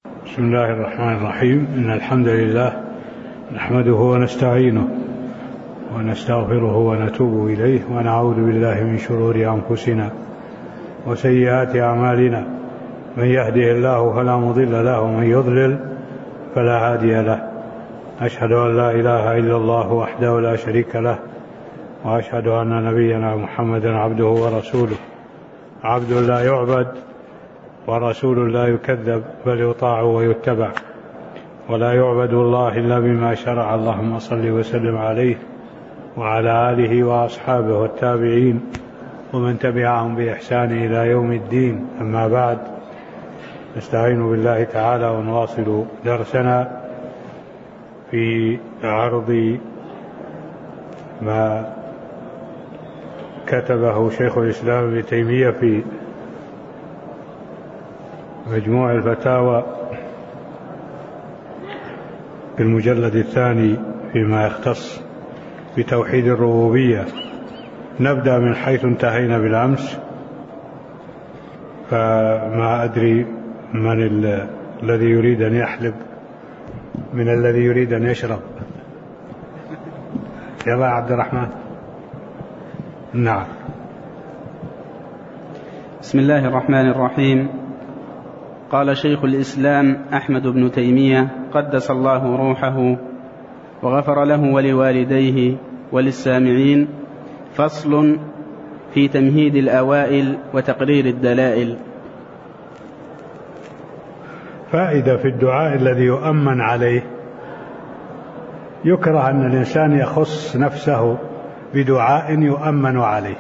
بسم الله الرحمن الرحيم. إن الحمد لله نحمده ونستعينه ونستغفره ونتوب إليه ونعوذ بالله من شرور أنفسنا وسيئات أعمالنا. من يهده الله فلا مضل له ومن يضلل فلا هادي له. أشهد أن لا إله إلا الله وحده لا شريك له، وأشهد أن نبينا محمدا عبده ورسوله، عبد لا يعبد ورسول لا يكذب، بل يطاع ويتبع، ولا يعبد الله إلا بما شرع. اللهم صل وسلم عليه وعلى آله وأصحابه والتابعين ومن تبعهم بإحسان إلى يوم الدين. أما بعد، نستعين بالله تعالى ونواصل درسنا في عرض ما كتبه شيخ الإسلام ابن تيمية في مجموع الفتاوى في المجلد الثاني فيما يختص بتوحيد الربوبية. نبدأ من حيث انتهينا بالأمس، فما أدري من الذي يريد أن يحلب من الذي يريد أن يشرب. يلا عبد الرحمن. نعم. بسم الله الرحمن الرحيم. قال شيخ الإسلام أحمد بن تيمية قدس الله روحه وغفر له ولوالديه وللسامعين: فصل في تمهيد الأوائل وتقرير الدلائل. فائدة في الدعاء الذي يؤمن عليه. يكره أن الإنسان يخص نفسه بدعاء يؤمن عليه،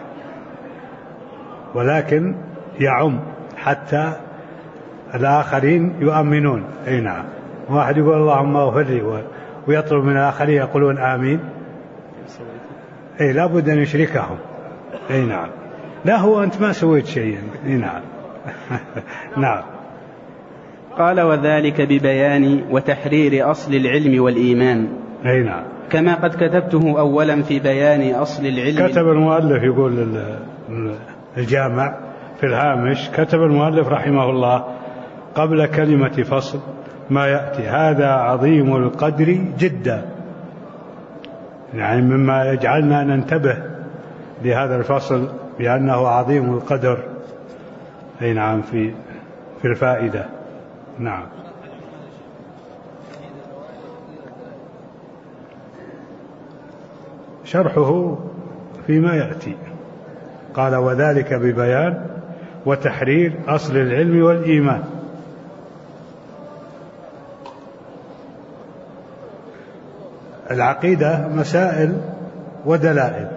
ولكن يعم حتى الآخرين يؤمنون. أي نعم. واحد يقول اللهم اغفر لي ويطلب من الآخرين يقولون آمين. أي لا بد أن يشركهم. أي نعم. لا، هو أنت ما سويت شيئا. أي نعم. نعم. قال: وذلك ببيان وتحرير أصل العلم والإيمان. أي نعم. كما قد كتبته أولا في بيان أصل العلم. كتب المؤلف، يقول الجامع في الهامش، كتب المؤلف رحمه الله قبل كلمة فصل ما يأتي: هذا عظيم القدر جدا، يعني مما يجعلنا ننتبه لهذا الفصل بأنه عظيم القدر. أي نعم. في الفائدة. نعم. شرحه فيما يأتي. قال: وذلك ببيان وتحرير أصل العلم والإيمان. العقيدة مسائل ودلائل.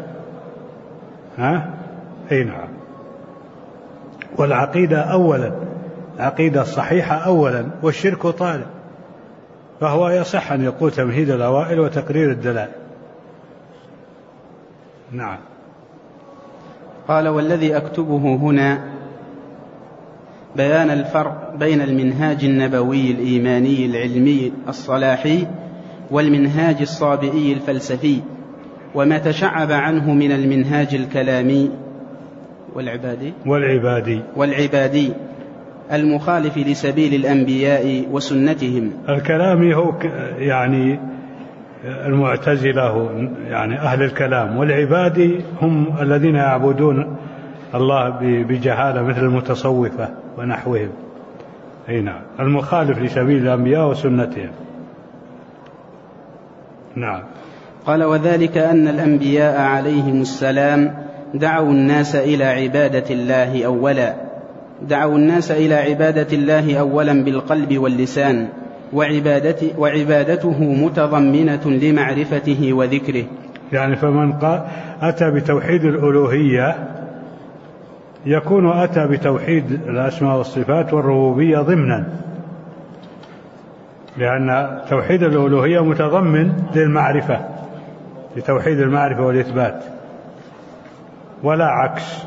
أي نعم. والعقيدة أولا، العقيدة الصحيحة أولا، والشرك طالب، فهو يصح أن يقول تمهيد الأوائل وتقرير الدلائل. نعم. قال: والذي أكتبه هنا بيان الفرق بين المنهاج النبوي الإيماني العلمي الصلاحي والمنهاج الصابئي الفلسفي، وما تشعب عنه من المنهاج الكلامي والعبادي المخالف لسبيل الأنبياء وسنتهم. الكلامي هو يعني المعتزلة، يعني أهل الكلام، والعبادي هم الذين يعبدون الله بجهالة مثل المتصوفة ونحوهم. أي نعم. المخالف لسبيل الأنبياء وسنتهم. نعم. قال: وذلك أن الأنبياء عليهم السلام دعوا الناس إلى عبادة الله أولا بالقلب واللسان، وعبادته متضمنة لمعرفته وذكره. يعني فمن أتى بتوحيد الألوهية يكون أتى بتوحيد الأسماء والصفات والربوبية ضمنا، لأن توحيد الألوهية متضمن للمعرفة، لتوحيد المعرفة والإثبات، ولا عكس.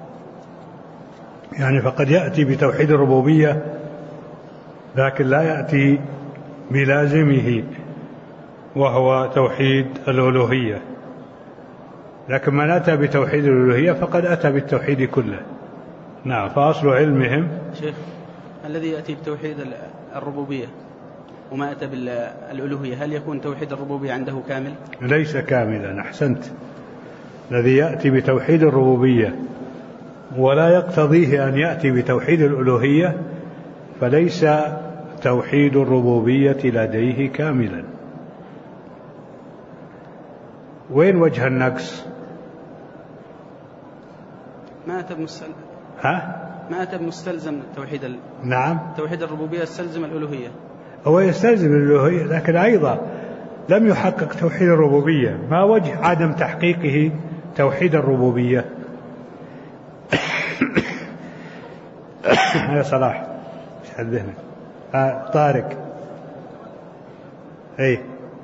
يعني فقد يأتي بتوحيد الربوبية لكن لا يأتي بلازمه وهو توحيد الألوهية، لكن من أتى بتوحيد الألوهية فقد أتى بالتوحيد كله. نعم. فأصل علمهم شيخ الذي يأتي بتوحيد الربوبية وما أتى بالألوهية، هل يكون توحيد الربوبية عنده كامل؟ ليس كاملا، أحسنت. الذي يأتي بتوحيد الربوبية ولا يقتضيه أن يأتي بتوحيد الألوهية فليس توحيد الربوبية لديه كاملا. وين وجه النقص؟ ما أتى بمستلزم. ما أتى بمستلزم توحيد نعم، توحيد الربوبية يستلزم الألوهية. هو يستلزم الألوهية، لكن أيضا لم يحقق توحيد الربوبية. ما وجه عدم تحقيقه توحيد الربوبية؟ يا صلاح ايش حدثنا؟ طارق، اي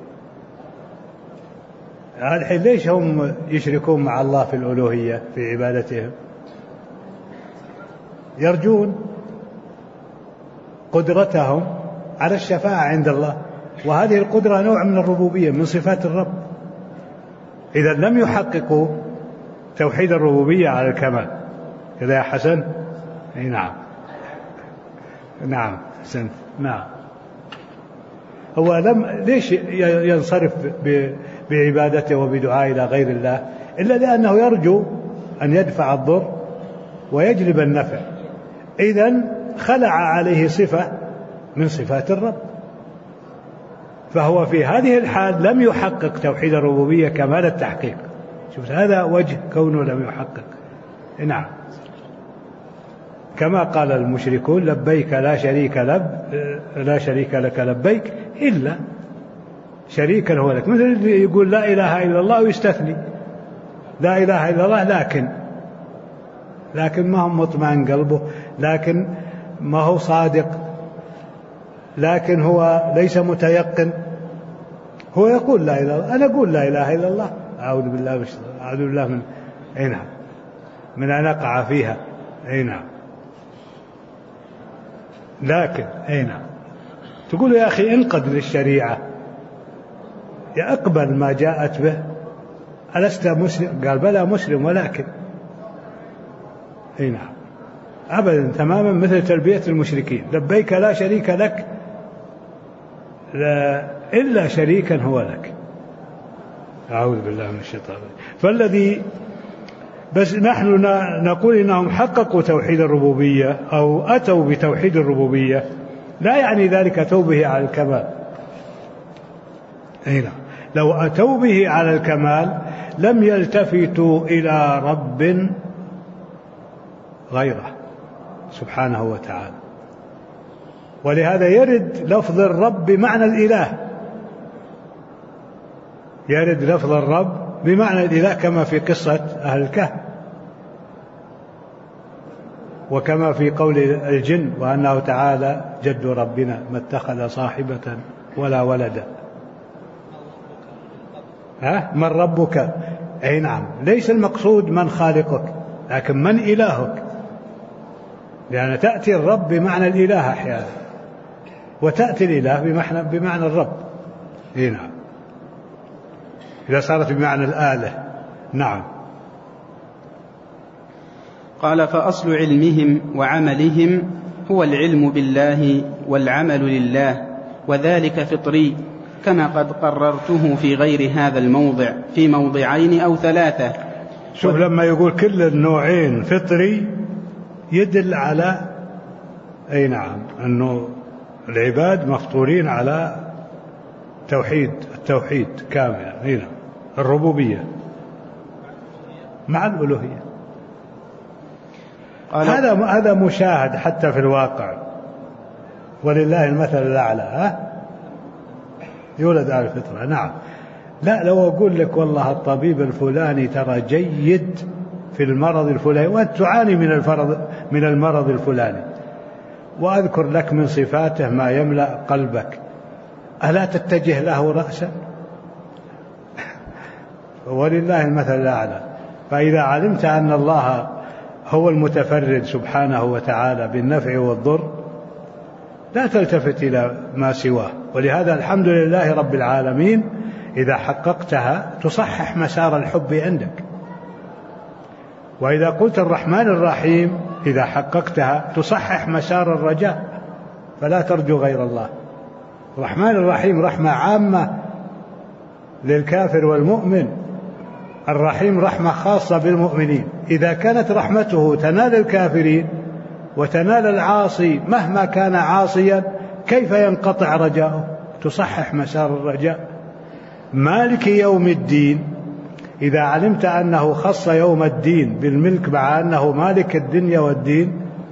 هذا الحين ليش هم يشركون مع الله في الألوهية في عبادتهم؟ يرجون قدرتهم على الشفاعة عند الله، وهذه القدرة نوع من الربوبية من صفات الرب. إذا لم يحققوا توحيد الربوبية على الكمال. كذا يا حسن؟ اي نعم، نعم حسن، نعم. هو ليش ينصرف بعبادته وبدعاء إلى غير الله إلا لأنه يرجو أن يدفع الضر ويجلب النفع. إذن خلع عليه صفة من صفات الرب، فهو في هذه الحال لم يحقق توحيد الربوبية كمال التحقيق. شوف هذا وجه كونه لم يحقق. نعم، كما قال المشركون لبيك لا شريك لك لبيك إلا شريكا هو لك. مثل اللي يقول لا إله إلا الله ويستثني لا إله إلا الله، لكن ما هو مطمئن قلبه، لكن ما هو صادق، لكن هو ليس متيقن. هو يقول لا إله إلا الله، أنا أقول لا إله إلا الله، أعوذ بالله من نعم من أن أقع فيها. نعم، لكن نعم تقول يا أخي انقد للشريعة، يقبل ما جاءت به، ألست مسلم؟ قال بلى مسلم، ولكن نعم أبدا، تماما مثل تلبية المشركين لبيك لا شريك لك إلا شريكا هو لك. أعوذ بالله من الشيطان. فالذي بس نحن نقول إنهم حققوا توحيد الربوبية أو أتوا بتوحيد الربوبية لا يعني ذلك أتوا به على الكمال. هنا لو أتوا به على الكمال لم يلتفتوا إلى رب غيره سبحانه وتعالى. ولهذا يرد لفظ الرب بمعنى الإله، يرد لفظ الرب بمعنى الإله كما في قصة أهل الكهف، وكما في قول الجن وأنه تعالى جد ربنا ما اتخذ صاحبة ولا ولدا. من ربك؟ أي نعم، ليس المقصود من خالقك لكن من إلهك، لأن تأتي الرب بمعنى الإله أحيانا، وتأتي الإله بمعنى الرب. نعم، إذا صارت بمعنى الآلة. نعم. قال فأصل علمهم وعملهم هو العلم بالله والعمل لله، وذلك فطري كما قد قررته في غير هذا الموضع في موضعين أو ثلاثة. شوف لما يقول كل النوعين فطري يدل على نعم أنه العباد مفطورين على التوحيد كاملا. هنا الربوبية مع الألوهية. هذا مشاهد حتى في الواقع، ولله المثل الأعلى. يولد على الفطرة. نعم. لا لو أقول لك والله الطبيب الفلاني ترى جيد في المرض الفلاني وأنت تعاني من المرض الفلاني، وأذكر لك من صفاته ما يملأ قلبك، ألا تتجه له رأسا؟ ولله المثل الأعلى. فإذا علمت أن الله هو المتفرد سبحانه وتعالى بالنفع والضر لا تلتفت إلى ما سواه. ولهذا الحمد لله رب العالمين إذا حققتها تصحح مسار الحب عندك. وإذا قلت الرحمن الرحيم إذا حققتها تصحح مسار الرجاء، فلا ترجو غير الله. الرحمن الرحيم رحمة عامة للكافر والمؤمن، الرحيم رحمة خاصة بالمؤمنين. إذا كانت رحمته تنال الكافرين وتنال العاصي مهما كان عاصيا، كيف ينقطع رجاؤه؟ تصحح مسار الرجاء. مالك يوم الدين، إذا علمت أنه خص يوم الدين بالملك مع أنه مالك الدنيا والدين،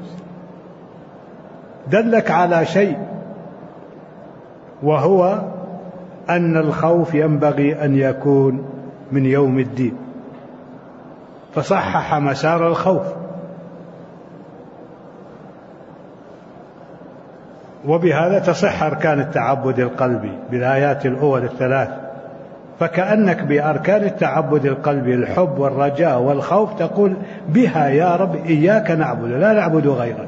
دلك على شيء، وهو أن الخوف ينبغي أن يكون من يوم الدين، فصحح مسار الخوف. وبهذا تصح أركان التعبد القلبي بالآيات الأول الثلاث، فكأنك بأركان التعبد القلبي الحب والرجاء والخوف تقول بها يا رب إياك نعبد لا نعبد غيرك،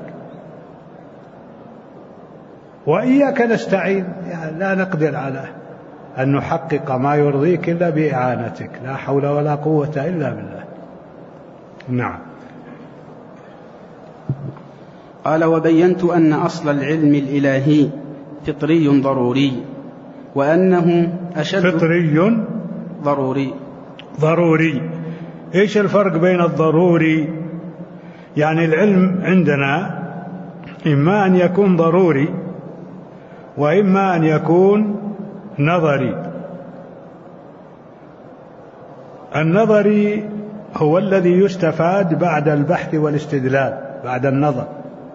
وإياك نستعين، يعني لا نقدر على أن نحقق ما يرضيك إلا بإعانتك، لا حول ولا قوة إلا بالله. نعم. قال: وبينت أن أصل العلم الإلهي فطري ضروري، وأنه أشد فطري ضروري. إيش الفرق بين الضروري؟ يعني العلم عندنا إما أن يكون ضروري وإما أن يكون نظري. النظري هو الذي يستفاد بعد البحث والاستدلال، بعد النظر،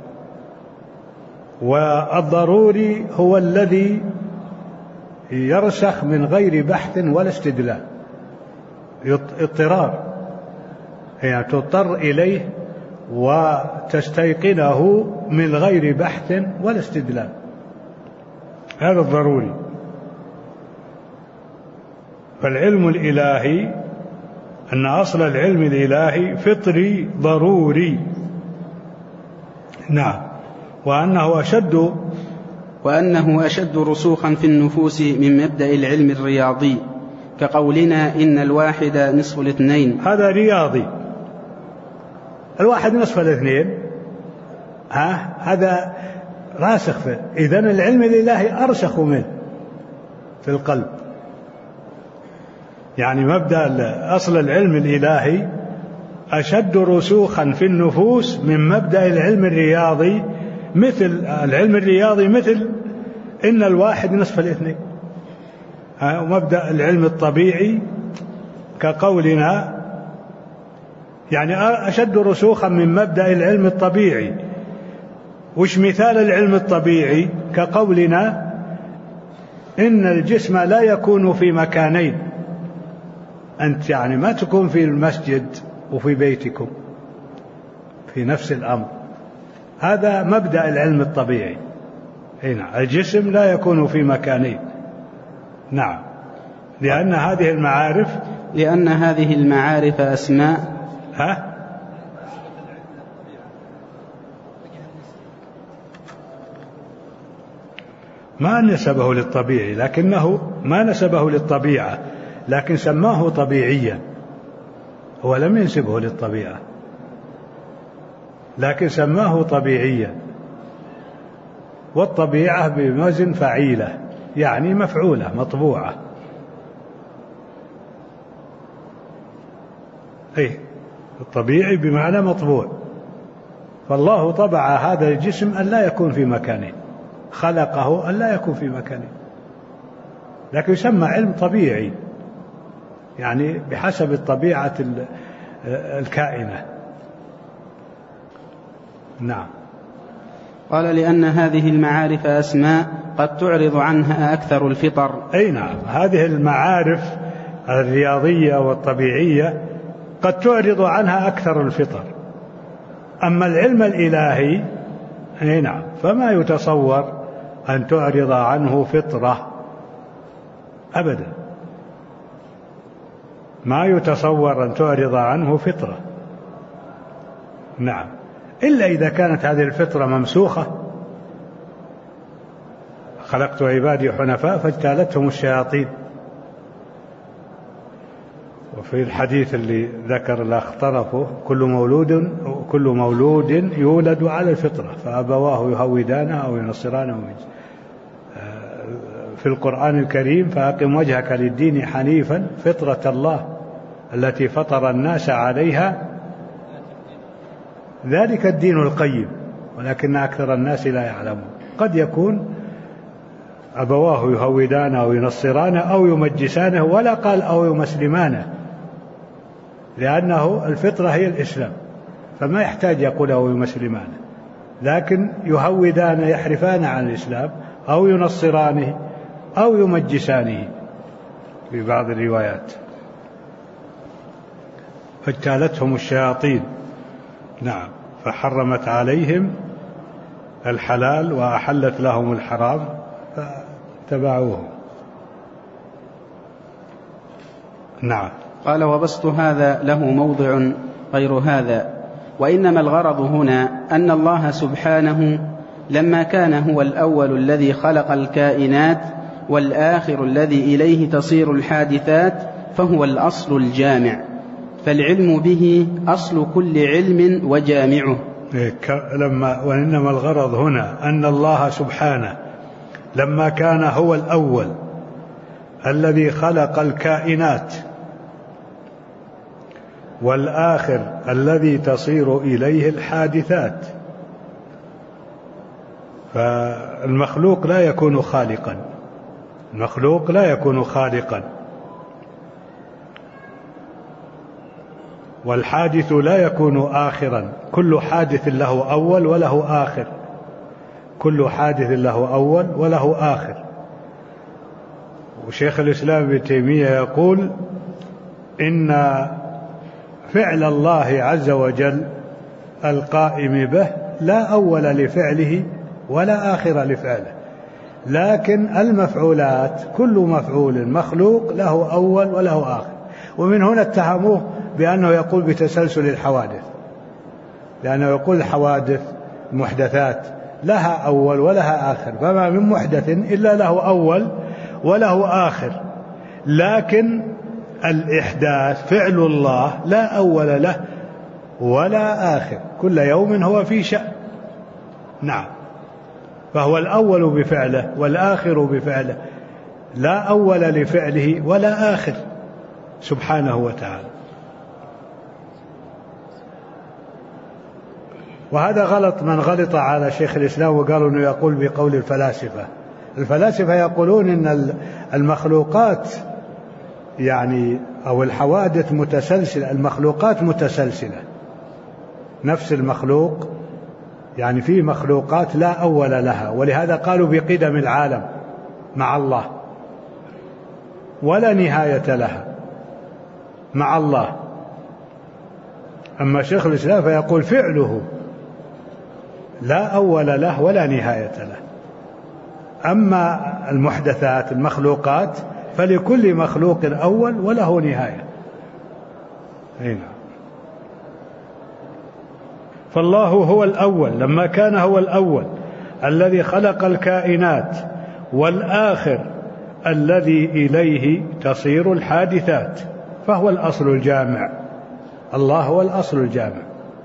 والضروري هو الذي يرسخ من غير بحث ولا استدلال، اضطرار، يعني تضطر إليه وتستيقنه من غير بحث ولا استدلال، هذا الضروري. فالعلم الإلهي أن أصل العلم الإلهي فطري ضروري. نعم. وأنه أشد رسوخا في النفوس من مبدأ العلم الرياضي، كقولنا إن الواحد نصف الاثنين. هذا رياضي، الواحد نصف الاثنين، هذا راسخ فيه. إذن العلم الإلهي أرسخ منه في القلب، يعني مبدأ أصل العلم الإلهي أشد رسوخا في النفوس من مبدأ العلم الرياضي، مثل العلم الرياضي مثل إن الواحد نصف الاثنين. ومبدأ العلم الطبيعي كقولنا، يعني أشد رسوخا من مبدأ العلم الطبيعي. وش مثال العلم الطبيعي؟ كقولنا إن الجسم لا يكون في مكانين، أنت يعني ما تكون في المسجد وفي بيتكم في نفس الأمر، هذا مبدأ العلم الطبيعي. هنا الجسم لا يكون في مكانين. نعم. لأن هذه المعارف أسماء. ما نسبه للطبيعي، لكنه ما نسبه للطبيعة، لكن سماه طبيعيا، هو لم ينسبه للطبيعة لكن سماه طبيعيا. والطبيعة بوزن فعيلة، يعني مفعولة مطبوعة. الطبيعي بمعنى مطبوع. فالله طبع هذا الجسم أن لا يكون في مكانين، خلقه أن لا يكون في مكانين، لكن يسمى علم طبيعي، يعني بحسب الطبيعة الكائنة. نعم. قال: لأن هذه المعارف أسماء قد تعرض عنها أكثر الفطر. أي نعم، هذه المعارف الرياضية والطبيعية قد تعرض عنها أكثر الفطر. أما العلم الإلهي نعم فما يتصور أن تعرض عنه فطرة أبدا، ما يتصور أن تعرض عنه فطرة. نعم، إلا إذا كانت هذه الفطرة ممسوخة. خلقت عبادي حنفاء فاجتالتهم الشياطين. وفي الحديث اللي ذكر الأخ طرفه كل مولود يولد على الفطرة فأبواه يهودانه أو ينصرانه. في القرآن الكريم فأقم وجهك للدين حنيفا فطرة الله التي فطر الناس عليها ذلك الدين القيم ولكن أكثر الناس لا يعلمون. قد يكون أبواه يهودانه أو ينصرانه أو يمجسانه ولا قال أو يمسلمانه لأنه الفطرة هي الإسلام فما يحتاج يقول أو يمسلمانه، لكن يهودان يحرفان عن الإسلام أو ينصرانه أو يمجسانه في بعض الروايات. فاجتالتهم الشياطين نعم فحرمت عليهم الحلال وأحلت لهم الحرام فتبعوهم. نعم. قال وبسط هذا له موضع غير هذا، وإنما الغرض هنا أن الله سبحانه لما كان هو الأول الذي خلق الكائنات والآخر الذي إليه تصير الحادثات فهو الأصل الجامع، فالعلم به أصل كل علم وجامعه. وإنما الغرض هنا أن الله سبحانه لما كان هو الأول الذي خلق الكائنات والآخر الذي تصير إليه الحادثات، فالمخلوق لا يكون خالقا، المخلوق لا يكون خالقا، والحادث لا يكون آخرا، كل حادث له أول وله آخر، كل حادث له أول وله آخر. وشيخ الإسلام ابن تيمية يقول إن فعل الله عز وجل القائم به لا أول لفعله ولا آخر لفعله، لكن المفعولات كل مفعول مخلوق له أول وله آخر. ومن هنا اتهموه بأنه يقول بتسلسل الحوادث، لأنه يقول الحوادث محدثات لها أول ولها آخر، فما من محدث إلا له أول وله آخر، لكن الإحداث فعل الله لا أول له ولا آخر، كل يوم هو في شأن. نعم، فهو الأول بفعله والآخر بفعله، لا أول لفعله ولا آخر سبحانه وتعالى. وهذا غلط من غلط على شيخ الإسلام وقالوا أنه يقول بقول الفلاسفة. الفلاسفة يقولون إن المخلوقات يعني أو الحوادث متسلسلة، المخلوقات متسلسلة، نفس المخلوق يعني في مخلوقات لا أول لها، ولهذا قالوا بقدم العالم مع الله ولا نهاية لها مع الله. أما شيخ الإسلام فيقول فعله لا أول له ولا نهاية له. أما المحدثات المخلوقات فلكل مخلوق أول وله نهاية. هنا فالله هو الأول لما كان هو الأول الذي خلق الكائنات، والآخر الذي إليه تصير الحادثات، فهو الأصل الجامع. الله هو الأصل الجامع.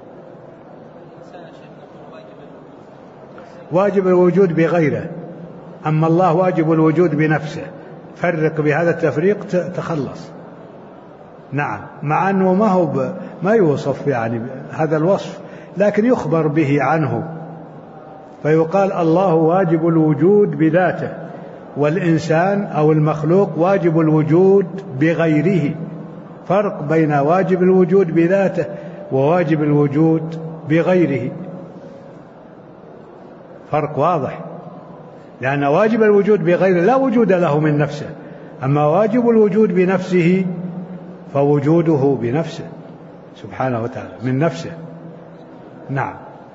واجب الوجود بغيره، أما الله واجب الوجود بنفسه. فرق بهذا التفريق تخلص. نعم، مع أنه ما يوصف يعني هذا الوصف، لكن يخبر به عنه، فيقال الله واجب الوجود بذاته، والإنسان أو المخلوق واجب الوجود بغيره. فرق بين واجب الوجود بذاته وواجب الوجود بغيره، فرق واضح، لأن واجب الوجود بغيره لا وجود له من نفسه، أما واجب الوجود بنفسه فوجوده بنفسه سبحانه وتعالى من نفسه. نعم.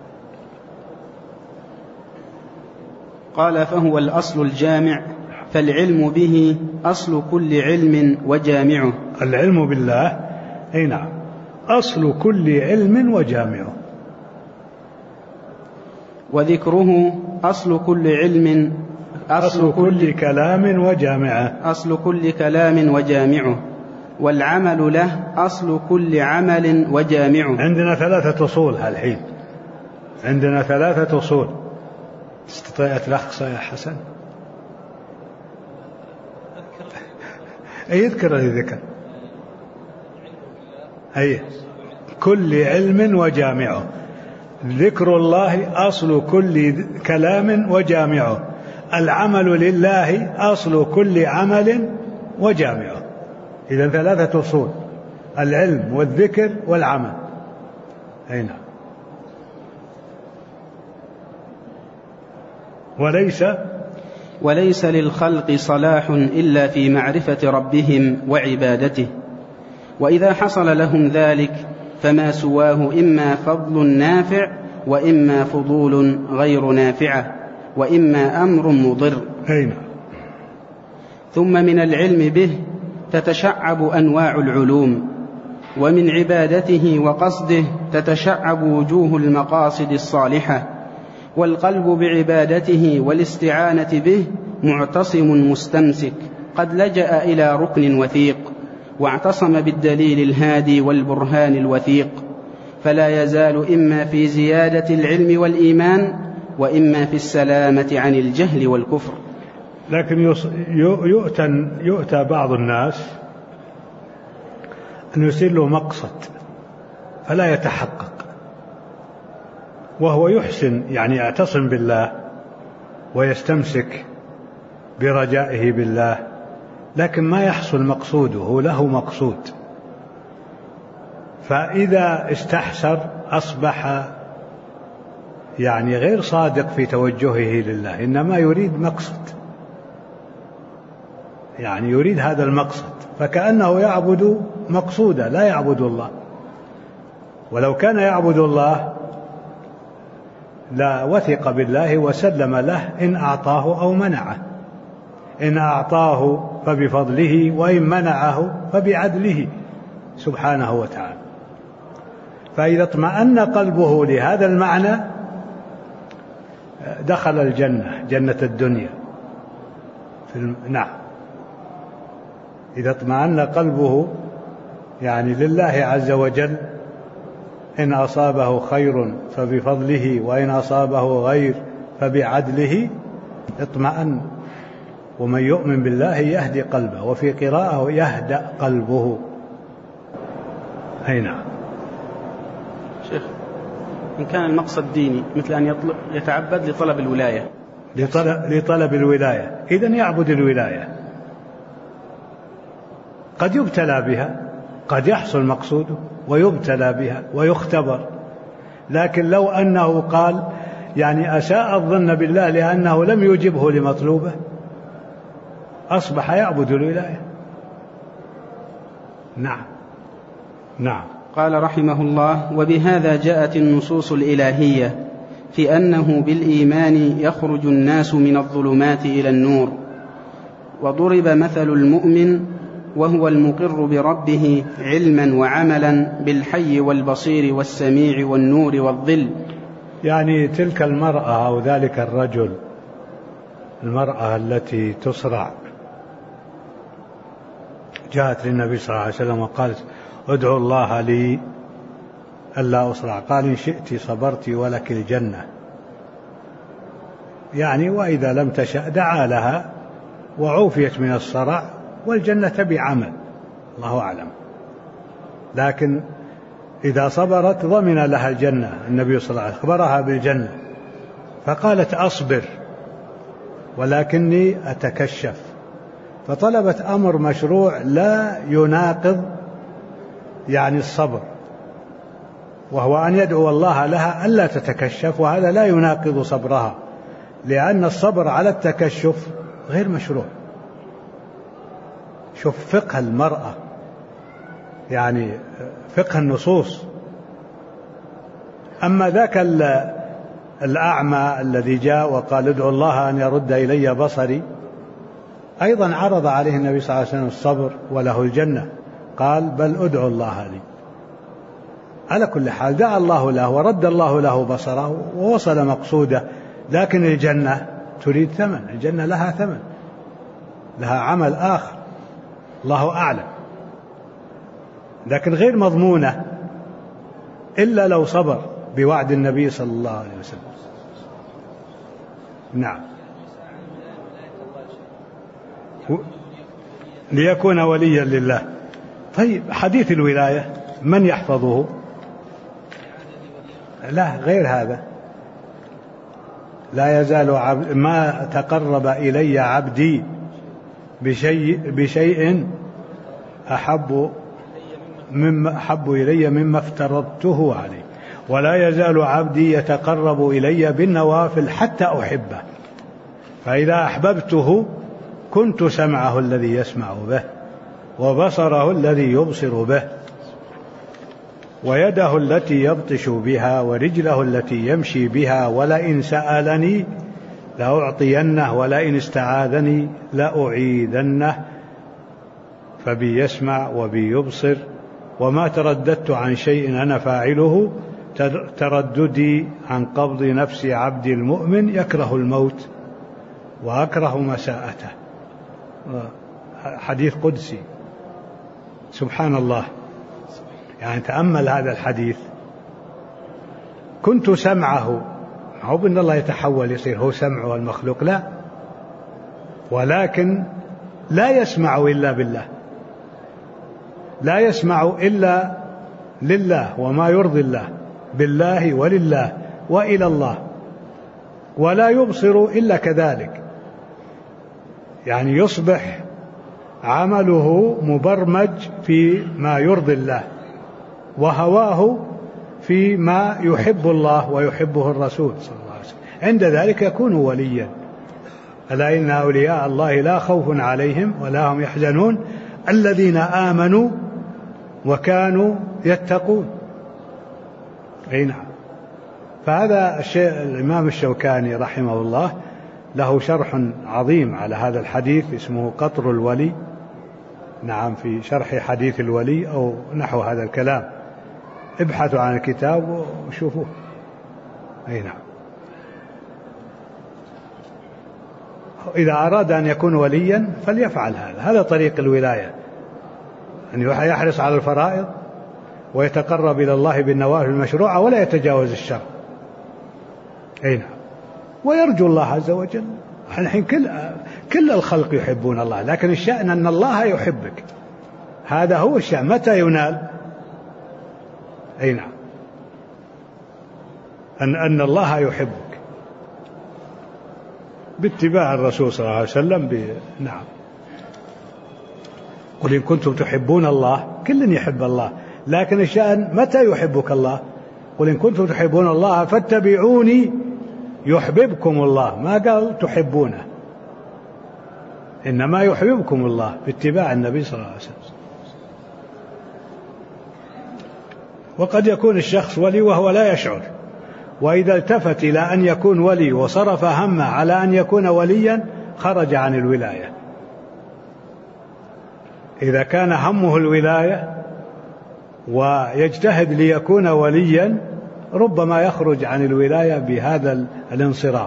قال فهو الأصل الجامع، فالعلم به أصل كل علم وجامعه. العلم بالله أي نعم أصل كل علم وجامعه، وذكره أصل كل علم، أصل كل كلام وجامعه، أصل كل كلام وجامعه، والعمل له أصل كل عمل وجامعه. عندنا 3 أصول الحين، عندنا 3 أصول. تستطيع تلخص يا حسن؟ يذكر الذكر أي كل علم وجامعه. ذكر الله أصل كل كلام وجامعه، العمل لله أصل كل عمل وجامعه. إذن 3 أصول: العلم والذكر والعمل. أي نعم. وليس للخلق صلاح إلا في معرفة ربهم وعبادته، وإذا حصل لهم ذلك فما سواه إما فضل نافع وإما فضول غير نافعة وإما أمر مضر. ثم من العلم به تتشعب أنواع العلوم، ومن عبادته وقصده تتشعب وجوه المقاصد الصالحة، والقلب بعبادته والاستعانة به معتصم مستمسك قد لجأ إلى ركن وثيق واعتصم بالدليل الهادي والبرهان الوثيق، فلا يزال إما في زيادة العلم والإيمان وإما في السلامة عن الجهل والكفر. لكن يؤتى بعض الناس أن يصير له مقصد فلا يتحقق، وهو يحسن يعني يعتصم بالله ويستمسك برجائه بالله، لكن ما يحصل مقصوده، له مقصود، فإذا استحسر أصبح يعني غير صادق في توجهه لله، إنما يريد مقصد، يعني يريد هذا المقصد، فكأنه يعبد مقصودا لا يعبد الله. ولو كان يعبد الله لا وثق بالله وسلم له إن أعطاه أو منعه، إن أعطاه فبفضله وإن منعه فبعدله سبحانه وتعالى. فإذا اطمأن قلبه لهذا المعنى دخل الجنة، جنة الدنيا. نعم، إذا اطمأن قلبه يعني لله عز وجل، إن أصابه خير فبفضله وإن أصابه غير فبعدله اطمأن. ومن يؤمن بالله يهدي قلبه، وفي قراءة يهدأ قلبه. أي نعم. شيخ، إن كان المقصد ديني مثل أن يتعبد لطلب الولاية، لطلب الولاية، إذن يعبد الولاية، قد يبتلى بها، قد يحصل مقصوده ويبتلى بها ويختبر. لكن لو أنه قال يعني أساء الظن بالله لأنه لم يجبه لمطلوبه أصبح يعبد الولاية. نعم. نعم. قال رحمه الله: وبهذا جاءت النصوص الإلهية في أنه بالإيمان يخرج الناس من الظلمات إلى النور. وضرب مثل المؤمن وهو المقر بربه علما وعملا بالحي والبصير والسميع والنور والظل. يعني تلك المرأة أو ذلك الرجل، المرأة التي تصرع، جاءت للنبي صلى الله عليه وسلم وقالت: ادعو الله لي ألا أصرع. قال: إن شئت صبرت ولك الجنة. يعني وإذا لم تشأ دعا لها وعوفيت من الصرع، والجنة بعمل، الله أعلم. لكن إذا صبرت ضمن لها الجنة. النبي صلى الله عليه وسلم أخبرها بالجنة، فقالت: أصبر ولكني أتكشف. فطلبت أمر مشروع لا يناقض يعني الصبر، وهو أن يدعو الله لها ألا تتكشف، وهذا لا يناقض صبرها، لأن الصبر على التكشف غير مشروع. شوف فقه المرأة، يعني فقه النصوص. أما ذاك الأعمى الذي جاء وقال: ادعو الله أن يرد إلي بصري، أيضا عرض عليه النبي صلى الله عليه وسلم الصبر وله الجنة، قال: بل ادعو الله لي. على كل حال دعا الله له ورد الله له بصره ووصل مقصوده. لكن الجنة تريد ثمن، الجنة لها ثمن، لها عمل آخر، الله أعلم. لكن غير مضمونة إلا لو صبر بوعد النبي صلى الله عليه وسلم. نعم، ليكون وليا لله. طيب حديث الولاية من يحفظه؟ لا، غير هذا. لا يزال ما تقرب إلي عبدي بشيء أحب إلي مما افترضته عليه، ولا يزال عبدي يتقرب إلي بالنوافل حتى أحبه، فإذا أحببته كنت سمعه الذي يسمع به، وبصره الذي يبصر به، ويده التي يبطش بها، ورجله التي يمشي بها، ولئن سألني لأعطينه، ولئن استعاذني لأعيذنه، فبي يسمع وبي يبصر، وما ترددت عن شيء أنا فاعله ترددي عن قبض نفس عبد المؤمن يكره الموت وأكره مساءته. حديث قدسي. سبحان الله. يعني تأمل هذا الحديث. كنت سمعه، هو بأن الله يتحول يصير هو سمعه المخلوق، لا، ولكن لا يسمع إلا بالله، لا يسمع إلا لله وما يرضي الله، بالله ولله وإلى الله، ولا يبصر إلا كذلك. يعني يصبح عمله مبرمج في ما يرضي الله، وهواه في ما يحب الله ويحبه الرسول صلى الله عليه وسلم. عند ذلك يكون وليا. ألا إن أولياء الله لا خوف عليهم ولا هم يحزنون الذين آمنوا وكانوا يتقون. أي نعم. فهذا الشيء الإمام الشوكاني رحمه الله له شرح عظيم على هذا الحديث اسمه قطر الولي. نعم، في شرح حديث الولي أو نحو هذا الكلام. ابحثوا عن الكتاب وشوفوه. أي نعم. إذا أراد أن يكون وليا فليفعل هذا طريق الولاية، أن يحرص على الفرائض ويتقرب إلى الله بالنوافل المشروعة ولا يتجاوز الشر. أي نعم. ويرجو الله عز وجل. الحين كل الخلق يحبون الله، لكن الشأن أن الله يحبك، هذا هو الشأن. متى ينال؟ أي نعم، أن الله يحبك باتباع الرسول صلى الله عليه وسلم. نعم. قل إن كنتم تحبون الله، كل يحب الله، لكن الشأن متى يحبك الله؟ قل إن كنتم تحبون الله فاتبعوني يحببكم الله. ما قال تحبونه، إنما يحببكم الله باتباع النبي صلى الله عليه وسلم. وقد يكون الشخص ولي وهو لا يشعر، وإذا التفت إلى أن يكون ولي وصرف همه على أن يكون وليا خرج عن الولاية. إذا كان همه الولاية ويجتهد ليكون وليا ربما يخرج عن الولاية بهذا الانصراف،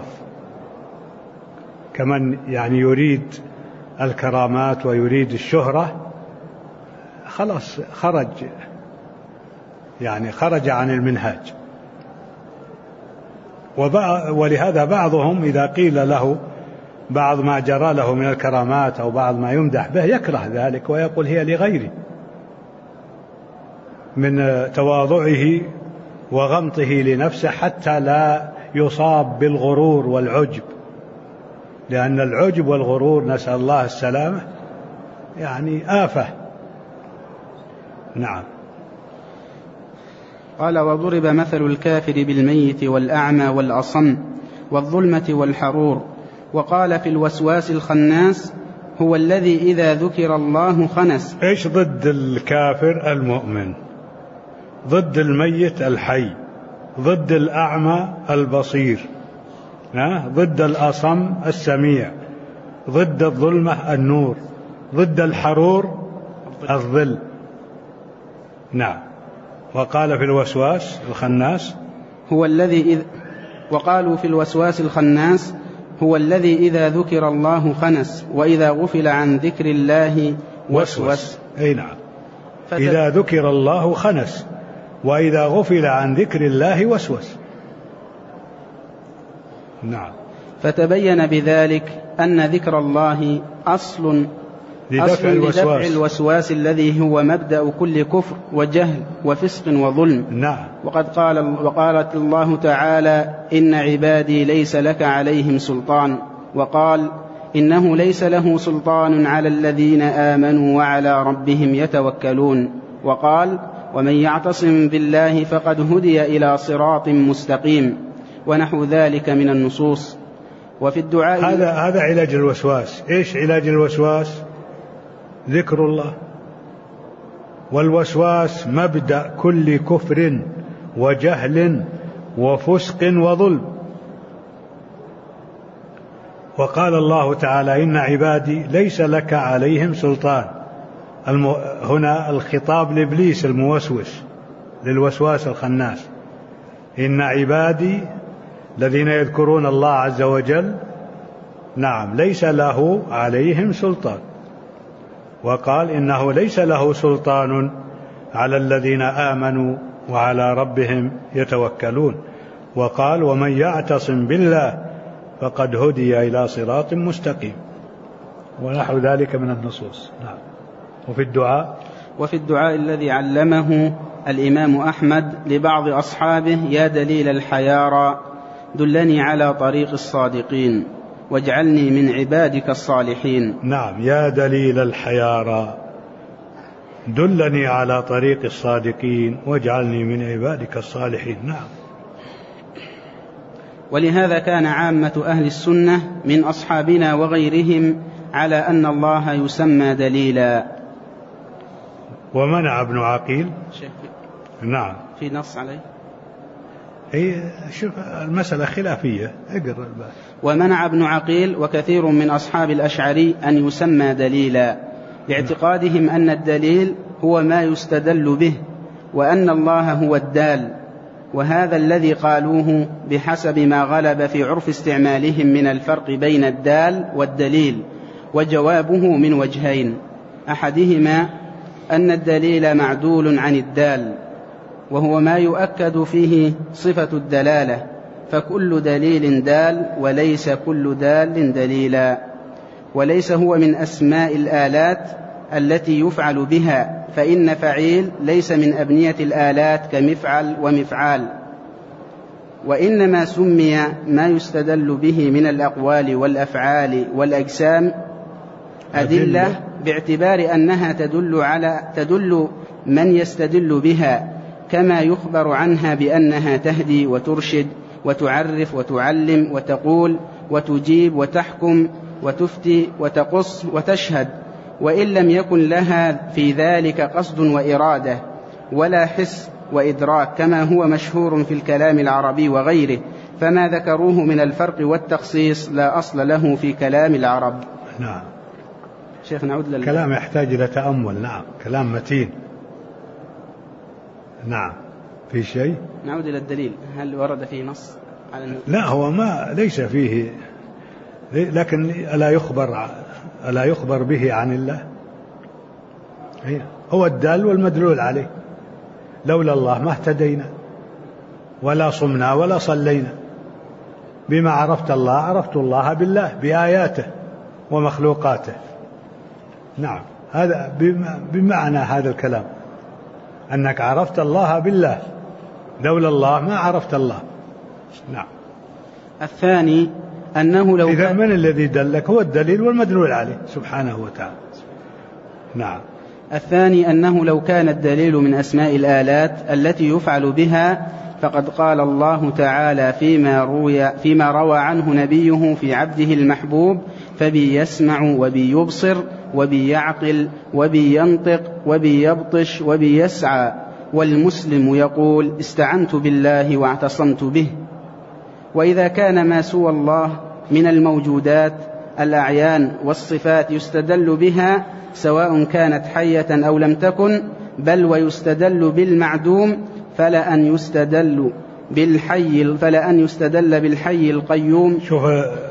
كمن يعني يريد الكرامات ويريد الشهرة، خلاص خرج عن المنهاج. ولهذا بعضهم إذا قيل له بعض ما جرى له من الكرامات أو بعض ما يمدح به يكره ذلك ويقول هي لغيره، من تواضعه وغمطه لنفسه حتى لا يصاب بالغرور والعجب، لأن العجب والغرور نسأل الله السلامة يعني آفة. نعم. قال: وضرب مثل الكافر بالميت والأعمى والأصم والظلمة والحرور. وقال في الوسواس الخناس: هو الذي إذا ذكر الله خنس. إيش ضد الكافر؟ المؤمن. ضد الميت الحي. ضد الأعمى البصير. ضد الأصم السميع. ضد الظلمة النور. ضد الحرور الظل. نعم. وقال في الوسواس الخناس وقالوا في الوسواس الخناس: هو الذي إذا ذكر الله خنس، وإذا غفل عن ذكر الله وسوس. أي نعم. إذا ذكر الله خنس، وإذا غفل عن ذكر الله وسوس. نعم. فتبين بذلك أن ذكر الله أصل لدفع الوسواس الذي هو مبدأ كل كفر وجهل وفسق وظلم. نعم. وقالت الله تعالى: إن عبادي ليس لك عليهم سلطان. وقال: إنه ليس له سلطان على الذين آمنوا وعلى ربهم يتوكلون. وقال: ومن يعتصم بالله فقد هدي إلى صراط مستقيم، ونحو ذلك من النصوص. وفي الدعاء هذا علاج الوسواس. إيش علاج الوسواس؟ ذكر الله. والوسواس مبدأ كل كفر وجهل وفسق وظلم. وقال الله تعالى: إن عبادي ليس لك عليهم سلطان. هنا الخطاب لإبليس الموسوس، للوسواس الخناس. إن عبادي الذين يذكرون الله عز وجل، نعم، ليس له عليهم سلطان. وقال: إنه ليس له سلطان على الذين آمنوا وعلى ربهم يتوكلون. وقال: ومن يعتصم بالله فقد هدي إلى صراط مستقيم، ونحو ذلك من النصوص. نعم. وفي الدعاء الذي علمه الإمام أحمد لبعض أصحابه: يا دليل الحيارى، دلني على طريق الصادقين واجعلني من عبادك الصالحين. نعم. يا دليل الحيارى، دلني على طريق الصادقين واجعلني من عبادك الصالحين. نعم. ولهذا كان عامة أهل السنة من أصحابنا وغيرهم على أن الله يسمى دليلا. ومنع ابن عقيل. نعم. في نص عليه. شوف المسألة خلافية، اقرأ الباب. ومنع ابن عقيل وكثير من أصحاب الأشعري أن يسمى دليلا، لاعتقادهم أن الدليل هو ما يستدل به، وأن الله هو الدال. وهذا الذي قالوه بحسب ما غلب في عرف استعمالهم من الفرق بين الدال والدليل. وجوابه من وجهين: أحدهما أن الدليل معدول عن الدال، وهو ما يؤكد فيه صفة الدلالة، فكل دليل دال وليس كل دال دليلا. وليس هو من أسماء الآلات التي يفعل بها، فإن فعيل ليس من أبنية الآلات كمفعل ومفعال، وإنما سمي ما يستدل به من الأقوال والأفعال والأجسام أدلة، باعتبار أنها تدل من يستدل بها، كما يخبر عنها بأنها تهدي وترشد وتعرف وتعلم وتقول وتجيب وتحكم وتفتي وتقص وتشهد، وإن لم يكن لها في ذلك قصد وإرادة ولا حس وإدراك، كما هو مشهور في الكلام العربي وغيره. فما ذكروه من الفرق والتخصيص لا أصل له في كلام العرب. نعم. شيخ نعود كلام يحتاج إلى تأمل. نعم. كلام متين. نعم. في شيء. نعود إلى الدليل. هل ورد فيه نص على لا، هو ما ليس فيه، لكن ألا يخبر به عن الله؟ هو الدال والمدلول عليه. لولا الله ما اهتدينا ولا صمنا ولا صلينا. بما عرفت الله عرفت الله بالله بآياته ومخلوقاته. نعم. هذا بمعنى هذا الكلام، أنك عرفت الله بالله، لولا الله ما عرفت الله. نعم. الثاني أنه لو إذا من الذي دلك؟ هو الدليل والمدلول عليه سبحانه وتعالى. نعم. الثاني أنه لو كان الدليل من أسماء الآلات التي يفعل بها، فقد قال الله تعالى فيما روى عنه نبيه في عبده المحبوب: فبي يسمع وبي يبصر وبي يعقل وبي ينطق وبي يبطش وبي يسعى. والمسلم يقول: استعنت بالله واعتصمت به. وإذا كان ما سوى الله من الموجودات الأعيان والصفات يستدل بها، سواء كانت حية أو لم تكن، بل ويستدل بالمعدوم، فلا أن يستدل بالحي القيوم. شوف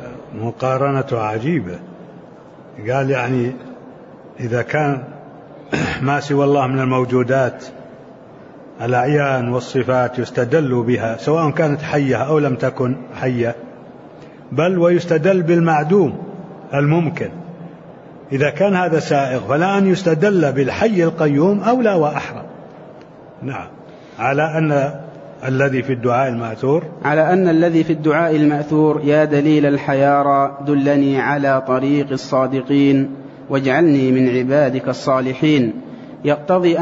مقارنة عجيبة. قال يعني إذا كان ما سوى الله من الموجودات الأعيان والصفات يستدل بها سواء كانت حية أو لم تكن حية، بل ويستدل بالمعدوم الممكن. إذا كان هذا سائغ فلا أن يستدل بالحي القيوم أولى وأحرى. نعم، على أن الذي في الدعاء المأثور يا دليل الحيارى دلني على طريق الصادقين واجعلني من عبادك الصالحين، يقتضي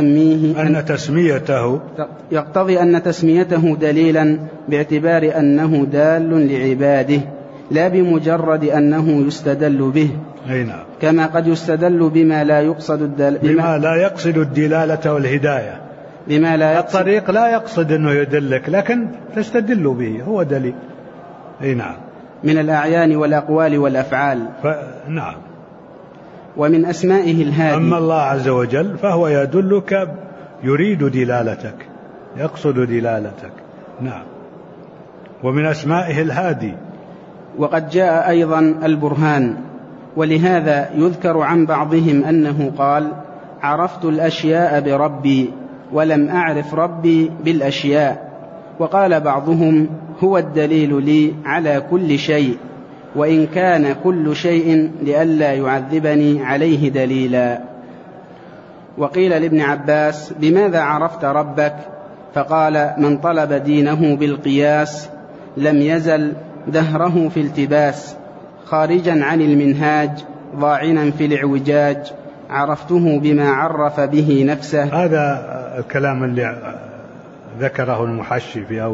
أن تسميته دليلا باعتبار أنه دال لعباده لا بمجرد أنه يستدل به. نعم. كما قد يستدل بما لا يقصد الدلالة والهداية. الطريق لا يقصد أنه يدلك لكن تستدل به، هو دليل. نعم. من الأعيان والأقوال والأفعال. نعم. ومن أسمائه الهادي. أما الله عز وجل فهو يدلك، يريد دلالتك، يقصد دلالتك. نعم. ومن أسمائه الهادي. وقد جاء أيضا البرهان، ولهذا يذكر عن بعضهم أنه قال: عرفت الأشياء بربي ولم أعرف ربي بالأشياء. وقال بعضهم: هو الدليل لي على كل شيء، وإن كان كل شيء لئلا يعذبني عليه دليلا. وقيل لابن عباس: بماذا عرفت ربك؟ فقال: من طلب دينه بالقياس لم يزل دهره في التباس، خارجا عن المنهاج ضاعنا في الاعوجاج، عرفته بما عرف به نفسه. هذا الكلام اللي ذكره المحشي في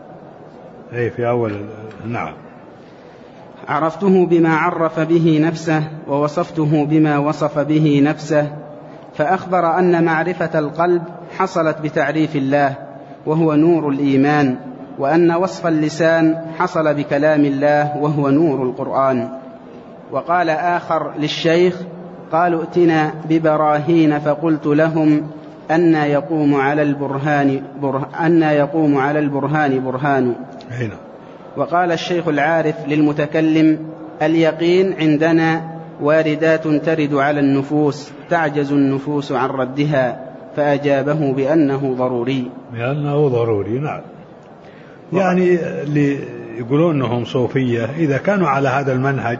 أول. نعم. عرفته بما عرف به نفسه ووصفته بما وصف به نفسه، فأخبر أن معرفة القلب حصلت بتعريف الله وهو نور الإيمان، وأن وصف اللسان حصل بكلام الله وهو نور القرآن. وقال آخر للشيخ: قالوا ائتنا ببراهين، فقلت لهم: أن يقوم على البرهان برهان. وقال الشيخ العارف للمتكلم: اليقين عندنا واردات ترد على النفوس تعجز النفوس عن ردها، فأجابه بأنه ضروري. نعم. يعني اللي يقولون أنهم صوفية إذا كانوا على هذا المنهج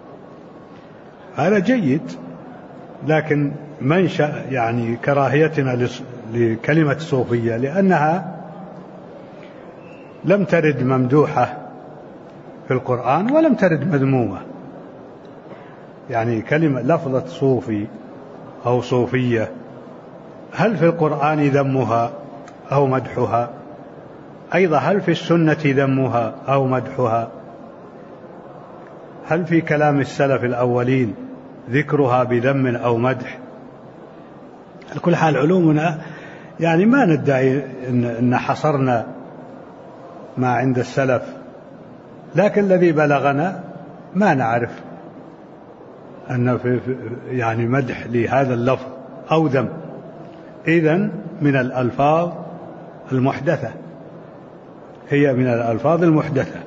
هذا جيد، لكن منشأ يعني كراهيتنا لكلمة صوفية لأنها لم ترد ممدوحة في القرآن ولم ترد مذمومة. يعني كلمة لفظة صوفي أو صوفية هل في القرآن ذمها أو مدحها؟ أيضا هل في السنة ذمها أو مدحها؟ هل في كلام السلف الأولين ذكرها بذم أو مدح؟ على كل حال علومنا يعني ما ندعي إن حصرنا ما عند السلف، لكن الذي بلغنا ما نعرف أن في يعني مدح لهذا اللفظ أو ذم. إذن من الألفاظ المحدثة، هي من الألفاظ المحدثة.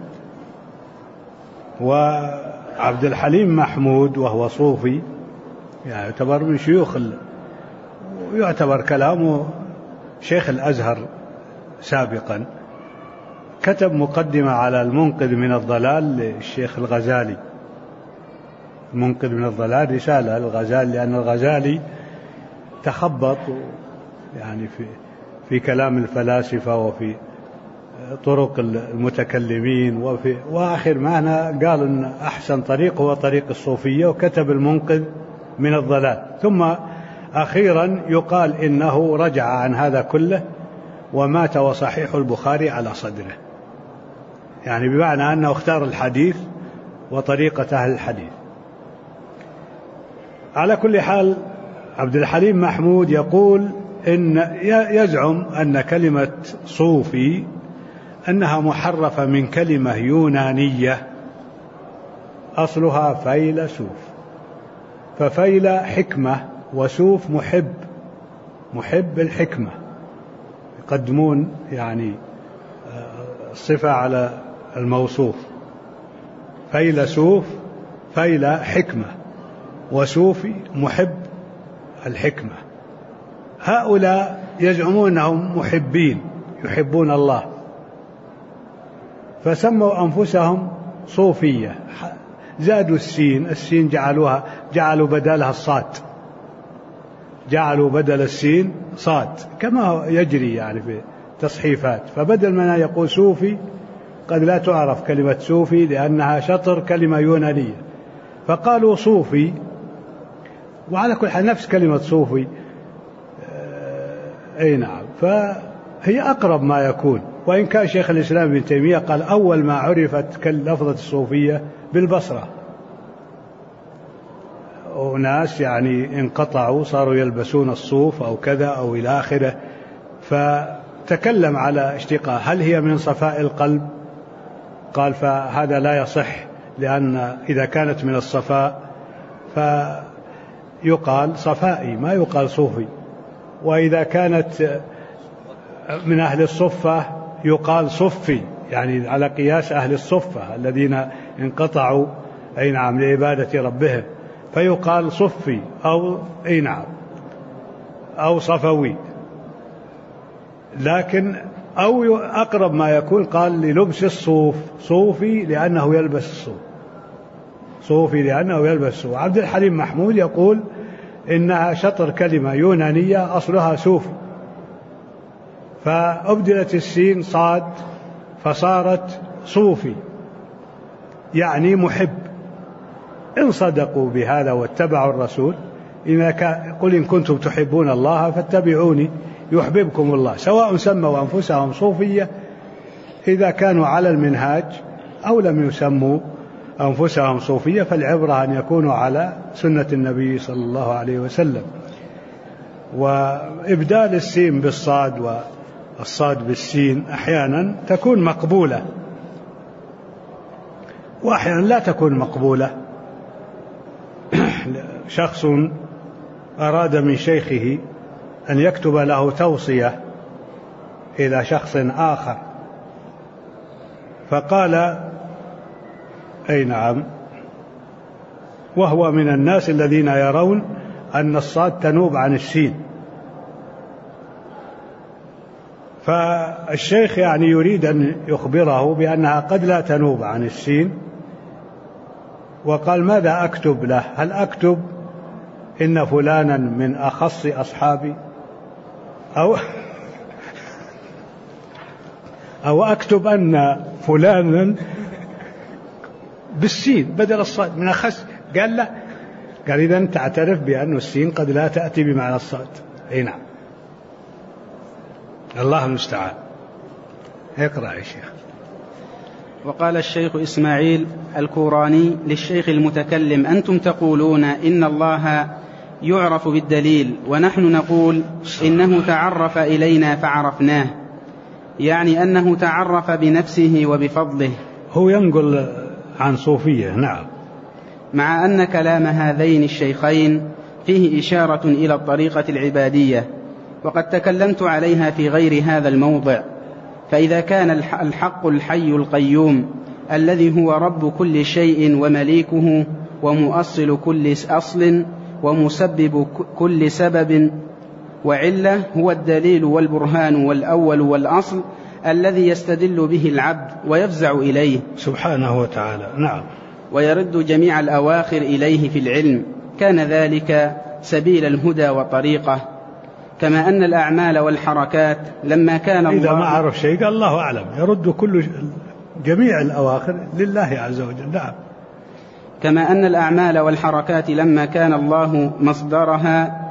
وعبد الحليم محمود وهو صوفي يعني يعتبر من شيوخ ويعتبر كلامه شيخ الأزهر سابقا، كتب مقدمة على المنقذ من الضلال للشيخ الغزالي. المنقذ من الضلال رسالة للغزالي، لأن الغزالي تخبط يعني في كلام الفلاسفة وفي طرق المتكلمين، وآخر معنى قال إن أحسن طريق هو طريق الصوفية، وكتب المنقذ من الضلال. ثم أخيرا يقال إنه رجع عن هذا كله ومات وصحيح البخاري على صدره، يعني بمعنى أنه اختار الحديث وطريقة أهل الحديث. على كل حال عبد الحليم محمود يقول إن يزعم أن كلمة صوفي أنها محرفة من كلمة يونانية أصلها فيلسوف، ففيل حكمة وسوف محب الحكمة، يقدمون يعني الصفة على الموصوف. فيلسوف فيل حكمة، وسوفي محب الحكمة. هؤلاء يزعمون أنهم محبين يحبون الله، فسموا أنفسهم صوفية، زادوا السين جعلوا بدلها الصاد، جعلوا بدل السين صاد كما يجري يعني في تصحيفات. فبدل ما يقول صوفي، قد لا تعرف كلمة صوفي لأنها شطر كلمة يونانية، فقالوا صوفي. وعلى كل حال نفس كلمة صوفي، أي نعم، فهي أقرب ما يكون. وإن كان شيخ الإسلام ابن تيمية قال أول ما عرفت لفظة الصوفية بالبصرة، وناس يعني انقطعوا صاروا يلبسون الصوف أو كذا أو إلى آخره، فتكلم على اشتقاق هل هي من صفاء القلب؟ قال فهذا لا يصح، لأن إذا كانت من الصفاء فيقال صفائي ما يقال صوفي، وإذا كانت من أهل الصفة يقال صفي، يعني على قياس أهل الصفة الذين انقطعوا أي نعم لعبادة ربهم، فيقال صفي أو أي نعم أو صفوي. لكن أو أقرب ما يكون قال للبس الصوف صوفي لأنه يلبس الصوف، صوفي لأنه يلبس الصوف. عبد الحليم محمود يقول إنها شطر كلمة يونانية أصلها سوف، فأبدلت السين صاد فصارت صوفي، يعني محب. إن صدقوا بهذا واتبعوا الرسول، قل إن كنتم تحبون الله فاتبعوني يحببكم الله، سواء سموا أنفسهم صوفية إذا كانوا على المنهاج أو لم يسموا أنفسهم صوفية، فالعبرة أن يكونوا على سنة النبي صلى الله عليه وسلم. وإبدال السين بالصاد والصاد بالسين أحيانا تكون مقبولة وأحيانا لا تكون مقبولة. شخص أراد من شيخه أن يكتب له توصية إلى شخص آخر، فقال أي نعم، وهو من الناس الذين يرون أن الصاد تنوب عن السين، فالشيخ يعني يريد أن يخبره بأنها قد لا تنوب عن السين، وقال ماذا أكتب له؟ هل أكتب إن فلانا من أخص أصحابي، أو أكتب أن فلانا بالسين بدل الصاد من أخص؟ قال لا، قال إذن تعترف بأن السين قد لا تأتي بمعنى الصاد. أي نعم، الله المستعان. اقرأ يا شيخ. وقال الشيخ إسماعيل الكوراني للشيخ المتكلم: أنتم تقولون إن الله يعرف بالدليل، ونحن نقول إنه تعرف إلينا فعرفناه، يعني أنه تعرف بنفسه وبفضله. هو ينقل عن صوفية. نعم. مع أن كلام هذين الشيخين فيه إشارة إلى الطريقة العبادية، وقد تكلمت عليها في غير هذا الموضع. فإذا كان الحق الحي القيوم الذي هو رب كل شيء ومليكه ومؤصل كل أصل ومسبب كل سبب وعلة هو الدليل والبرهان والأول والأصل الذي يستدل به العبد ويفزع إليه سبحانه وتعالى. نعم. ويرد جميع الأواخر إليه في العلم، كان ذلك سبيل الهدى وطريقه. كما أن الأعمال والحركات لما كان الله إذا ما عرف شيء قال الله أعلم، يرد جميع الأواخر لله عز وجل. نعم. كما أن الأعمال والحركات لما كان الله مصدرها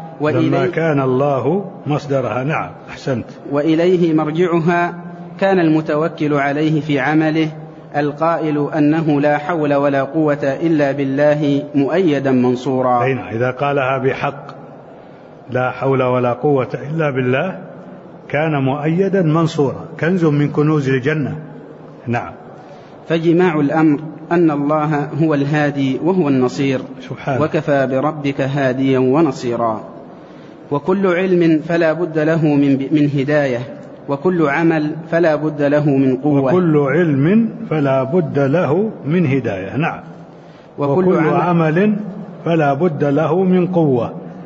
نعم أحسنت، وإليه مرجعها، كان المتوكل عليه في عمله القائل أنه لا حول ولا قوة إلا بالله مؤيدا منصورا. إذا قالها بحق لا حول ولا قوة إلا بالله كان مؤيدا منصورا، كنز من كنوز الجنة. نعم. فجماع الأمر أن الله هو الهادي وهو النصير سبحانه. وكفى بربك هاديا ونصيرا. وكل علم فلا بد له من هداية، وكل عمل فلا بد له من قوة. وكل علم فلا بد له من هداية. نعم. وكل عمل فلا بد له من قوة.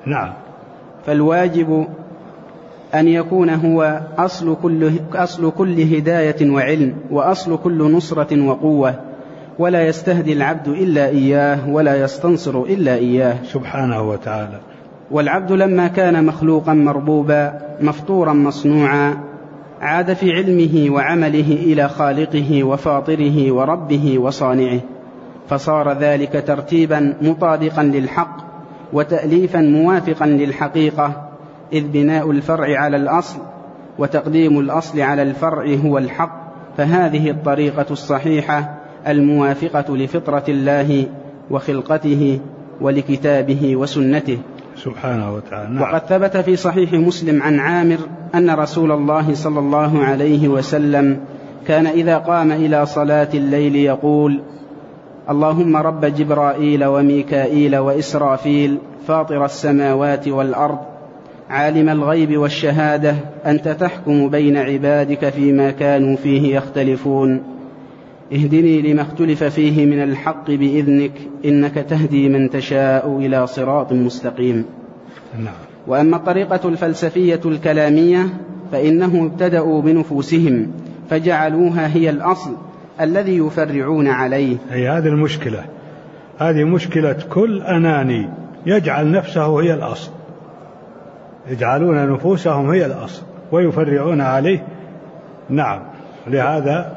نعم. فالواجب أن يكون هو أصل كل هداية وعلم، وأصل كل نصرة وقوة، ولا يستهدي العبد إلا إياه، ولا يستنصر إلا إياه سبحانه وتعالى. والعبد لما كان مخلوقا مربوبا مفطورا مصنوعا عاد في علمه وعمله إلى خالقه وفاطره وربه وصانعه، فصار ذلك ترتيبا مطابقا للحق وتأليفا موافقا للحقيقة، إذ بناء الفرع على الأصل وتقديم الأصل على الفرع هو الحق، فهذه الطريقة الصحيحة الموافقة لفطرة الله وخلقته ولكتابه وسنته سبحانه وتعالى. نعم. وقد ثبت في صحيح مسلم عن عامر أن رسول الله صلى الله عليه وسلم كان إذا قام إلى صلاة الليل يقول: اللهم رب جبرائيل وميكائيل وإسرافيل فاطر السماوات والأرض عالم الغيب والشهادة أنت تحكم بين عبادك فيما كانوا فيه يختلفون اهدني لما اختلف فيه من الحق بإذنك إنك تهدي من تشاء إلى صراط مستقيم. نعم. وأما الطريقة الفلسفية الكلامية فإنهم ابتدأوا بنفوسهم فجعلوها هي الأصل الذي يفرعون عليه. هذه المشكلة، هذه مشكلة كل أناني يجعل نفسه هي الأصل، يجعلون نفوسهم هي الأصل ويفرعون عليه. نعم. لهذا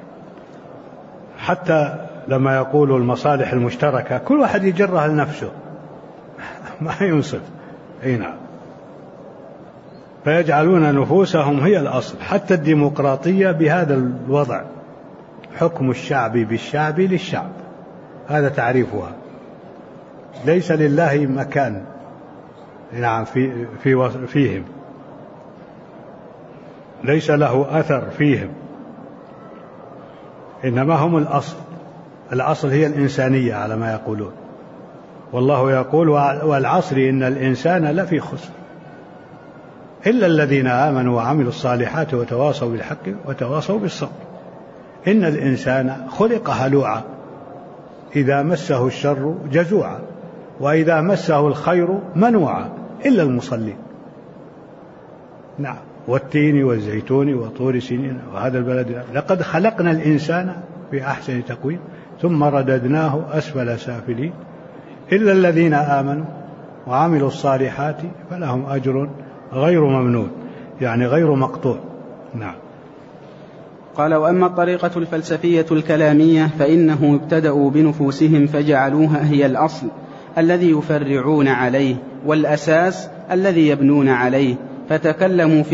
حتى لما يقولوا المصالح المشتركة كل واحد يجرها لنفسه ما ينصف. أي نعم. فيجعلون نفوسهم هي الأصل. حتى الديمقراطية بهذا الوضع، حكم الشعب بالشعب للشعب، هذا تعريفها. ليس لله مكان نعم فيهم، ليس له أثر فيهم، إنما هم الأصل. الأصل هي الإنسانية على ما يقولون. والله يقول: والعصر إن الإنسان لفي خسر إلا الذين آمنوا وعملوا الصالحات وتواصوا بالحق وتواصوا بالصبر إن الإنسان خلق هلوعا إذا مسه الشر جزوعا وإذا مسه الخير منوعا إلا المصلين. نعم. والتين والزيتون وطور سينين وهذا البلد لقد خلقنا الإنسان في أحسن تقويم ثم رددناه أسفل سافلين إلا الذين آمنوا وعملوا الصالحات فلهم أجر غير ممنون، يعني غير مقطوع. نعم. قال: وأما الطريقة الفلسفية الكلامية فإنهم ابتدأوا بنفوسهم فجعلوها هي الأصل الذي يفرعون عليه والأساس الذي يبنون عليه، فتكلموا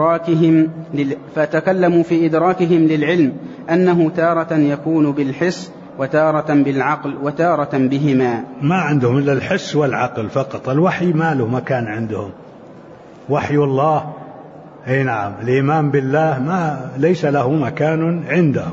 في إدراكهم للعلم أنه تارة يكون بالحس وتارة بالعقل وتارة بهما. ما عندهم إلا الحس والعقل فقط. الوحي ما له مكان عندهم، وحي الله. أي نعم. الإيمان بالله ليس له مكان عندهم.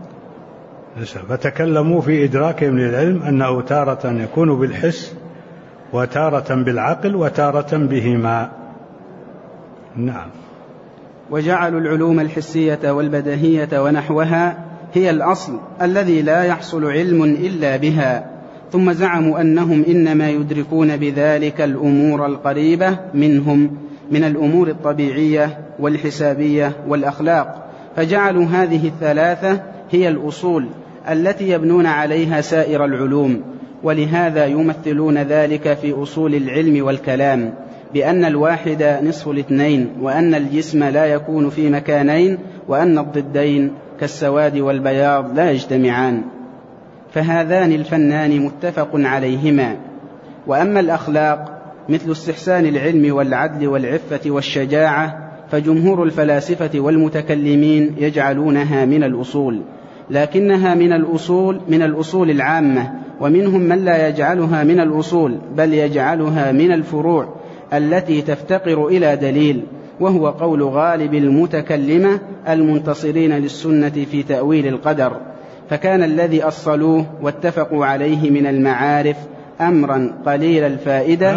فتكلموا في إدراكهم للعلم أنه تارة يكون بالحس وتارة بالعقل وتارة بهما. نعم. وجعلوا العلوم الحسية والبديهية ونحوها هي الأصل الذي لا يحصل علم إلا بها، ثم زعموا أنهم إنما يدركون بذلك الأمور القريبة منهم من الأمور الطبيعية والحسابية والأخلاق، فجعلوا هذه الثلاثة هي الأصول التي يبنون عليها سائر العلوم. ولهذا يمثلون ذلك في أصول العلم والكلام بأن الواحد نصف الاثنين، وأن الجسم لا يكون في مكانين، وأن الضدين كالسواد والبياض لا يجتمعان، فهذان الفنان متفق عليهما. وأما الأخلاق مثل استحسان العلم والعدل والعفة والشجاعة فجمهور الفلاسفة والمتكلمين يجعلونها من الأصول، لكنها من الأصول العامة، ومنهم من لا يجعلها من الأصول بل يجعلها من الفروع التي تفتقر إلى دليل، وهو قول غالب المتكلمة المنتصرين للسنة في تأويل القدر. فكان الذي أصلوه واتفقوا عليه من المعارف أمرا قليل الفائدة.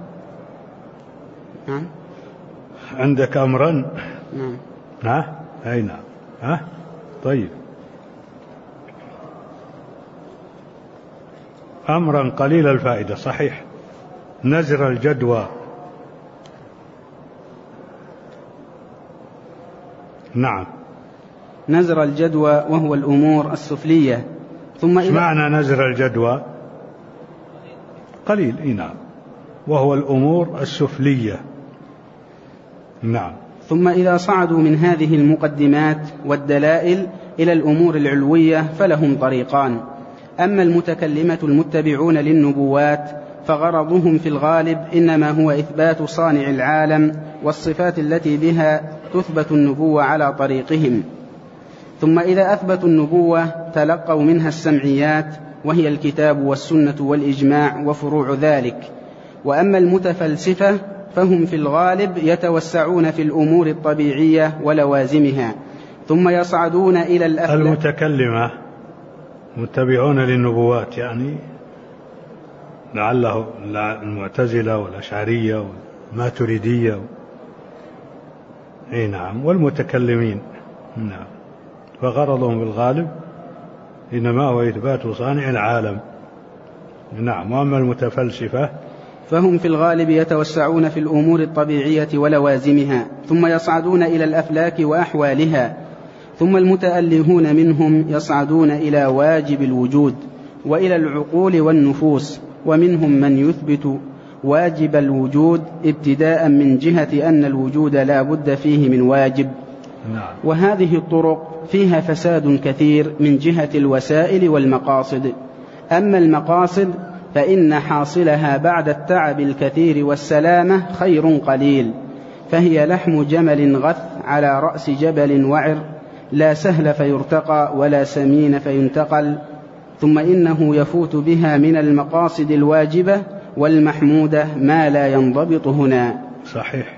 عندك أمرا؟ نعم. أي نعم. طيب. أمرا قليل الفائدة صحيح. نزر الجدوى. نعم. نزر الجدوى وهو الأمور السفلية. ثم معنى نزر الجدوى قليل. نعم. وهو الأمور السفلية. نعم. ثم إذا صعدوا من هذه المقدمات والدلائل إلى الأمور العلوية فلهم طريقان. أما المتكلمة المتبعون للنبوات فغرضهم في الغالب إنما هو إثبات صانع العالم والصفات التي بها تثبت النبوة على طريقهم. ثم إذا أثبتوا النبوة تلقوا منها السمعيات وهي الكتاب والسنة والإجماع وفروع ذلك. وأما المتفلسفة فهم في الغالب يتوسعون في الأمور الطبيعية ولوازمها ثم يصعدون إلى الأفلاك. المتكلمة متبعون للنبوات يعني لعله المعتزلة والأشعرية والماتريدية. نعم. والمتكلمين. نعم. فغرضهم بالغالب إنما هو إثبات صانع العالم. نعم. وأما المتفلسفة فهم في الغالب يتوسعون في الأمور الطبيعية ولوازمها ثم يصعدون إلى الأفلاك وأحوالها. ثم المتألهون منهم يصعدون إلى واجب الوجود وإلى العقول والنفوس. ومنهم من يثبت واجب الوجود ابتداء من جهة أن الوجود لا بد فيه من واجب. نعم. وهذه الطرق فيها فساد كثير من جهة الوسائل والمقاصد. أما المقاصد فإن حاصلها بعد التعب الكثير والسلامة خير قليل، فهي لحم جمل غث على رأس جبل وعر، لا سهل فيرتقى ولا سمين فينتقل. ثم إنه يفوت بها من المقاصد الواجبة والمحمودة ما لا ينضبط هنا. صحيح.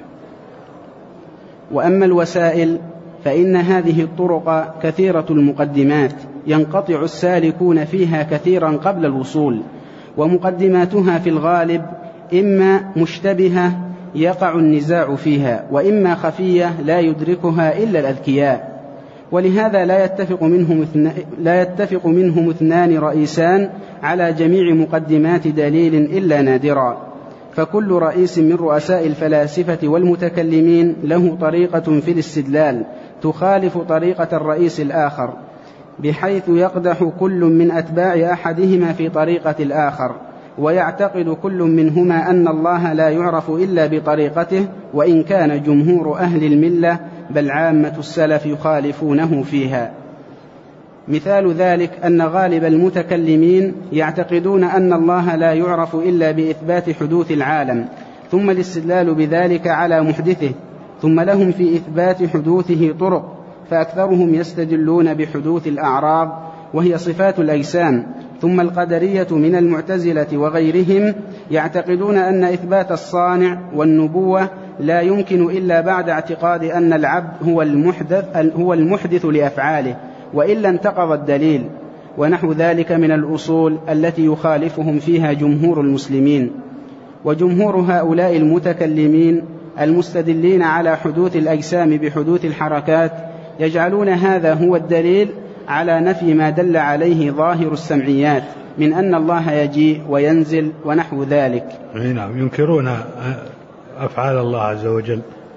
وأما الوسائل فإن هذه الطرق كثيرة المقدمات ينقطع السالكون فيها كثيرا قبل الوصول، ومقدماتها في الغالب إما مشتبهة يقع النزاع فيها، وإما خفية لا يدركها إلا الأذكياء. ولهذا لا يتفق منهم اثنان رئيسان على جميع مقدمات دليل إلا نادرا. فكل رئيس من رؤساء الفلاسفة والمتكلمين له طريقة في الاستدلال تخالف طريقة الرئيس الآخر، بحيث يقدح كل من أتباع أحدهما في طريقة الآخر، ويعتقد كل منهما أن الله لا يعرف إلا بطريقته، وإن كان جمهور أهل الملة بل عامة السلف يخالفونه فيها. مثال ذلك أن غالب المتكلمين يعتقدون أن الله لا يعرف إلا بإثبات حدوث العالم، ثم الاستدلال بذلك على محدثه، ثم لهم في إثبات حدوثه طرق، فأكثرهم يستدلون بحدوث الأعراض وهي صفات الأجسام. ثم القدرية من المعتزلة وغيرهم يعتقدون أن إثبات الصانع والنبوة لا يمكن إلا بعد اعتقاد أن العبد هو المحدث لأفعاله، وإلا انتقض الدليل، ونحو ذلك من الأصول التي يخالفهم فيها جمهور المسلمين. وجمهور هؤلاء المتكلمين المستدلين على حدوث الأجسام بحدوث الحركات يجعلون هذا هو الدليل على نفي ما دل عليه ظاهر السمعيات من أن الله يجيء وينزل ونحو ذلك. نعم. ينكرون أفعال الله عز وجل،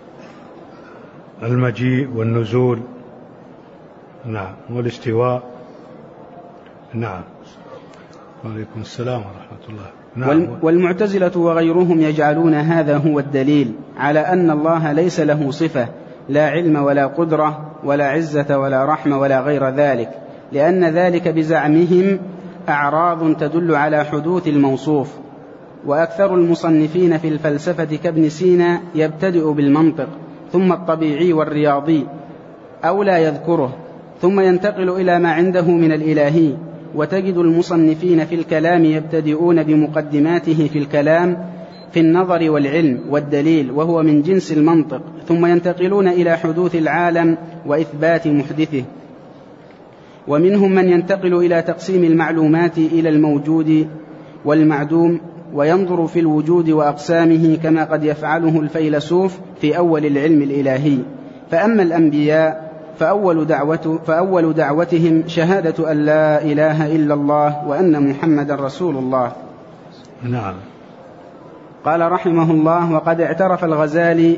المجيء والنزول، نعم، والاستواء. نعم. وعليكم السلام ورحمة الله. نعم. والمعتزلة وغيرهم يجعلون هذا هو الدليل على أن الله ليس له صفة، لا علم ولا قدرة ولا عزة ولا رحمة ولا غير ذلك، لأن ذلك بزعمهم أعراض تدل على حدوث الموصوف. وأكثر المصنفين في الفلسفة كابن سينا يبتدئ بالمنطق ثم الطبيعي والرياضي أو لا يذكره، ثم ينتقل إلى ما عنده من الإلهي. وتجد المصنفين في الكلام يبتدئون بمقدماته في الكلام في النظر والعلم والدليل وهو من جنس المنطق، ثم ينتقلون إلى حدوث العالم وإثبات محدثه. ومنهم من ينتقل إلى تقسيم المعلومات إلى الموجود والمعدوم، وينظر في الوجود وأقسامه كما قد يفعله الفيلسوف في أول العلم الإلهي. فأما الأنبياء فأول دعوتهم شهادة أن لا إله إلا الله وأن محمد رسول الله. نعم. قال رحمه الله: وقد اعترف الغزالي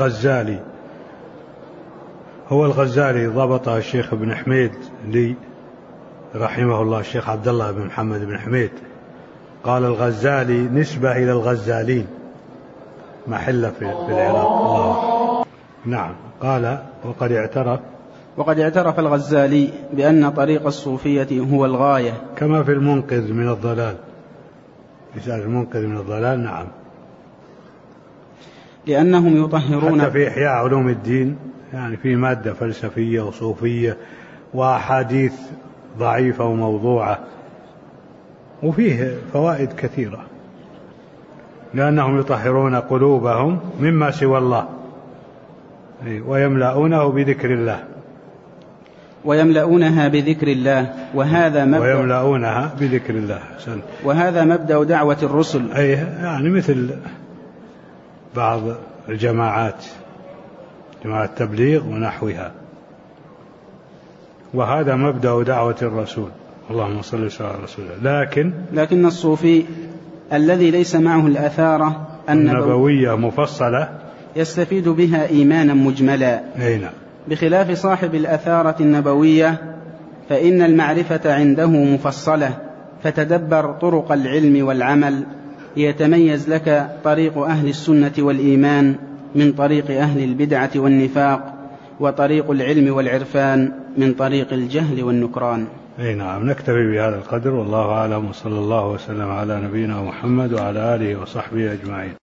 هو الغزالي ضبطه الشيخ ابن حميد لي رحمه الله، الشيخ عبد الله بن محمد بن حميد قال الغزالي نسبة إلى الغزالين محلة في العراق. الله. نعم. قال وقد اعترف الغزالي بأن طريق الصوفية هو الغاية، كما في المنقذ من الضلال، مثال المنقذ من الضلال. نعم. لأنهم يطهرون، حتى في إحياء علوم الدين يعني في مادة فلسفية وصوفية وأحاديث ضعيفة وموضوعة، وفيه فوائد كثيرة، لأنهم يطهرون قلوبهم مما سوى الله ويملؤونه بذكر الله، ويملؤونها بذكر الله، ويملؤونها بذكر الله. وهذا مبدأ دعوة الرسل، أي يعني مثل بعض الجماعات، جماعة التبليغ ونحوها، وهذا مبدأ دعوة الرسول. اللهم صل وسلم على رسول الله. لكن الصوفي الذي ليس معه الأثارة النبوية مفصلة يستفيد بها إيمانا مجملا، بخلاف صاحب الأثارة النبوية فإن المعرفة عنده مفصلة، فتدبر طرق العلم والعمل ليتميز لك طريق أهل السنة والإيمان من طريق أهل البدعة والنفاق، وطريق العلم والعرفان من طريق الجهل والنكران. نعم. نكتفي بهذا القدر، والله أعلم، وصلى الله وسلم على نبينا محمد وعلى آله وصحبه أجمعين.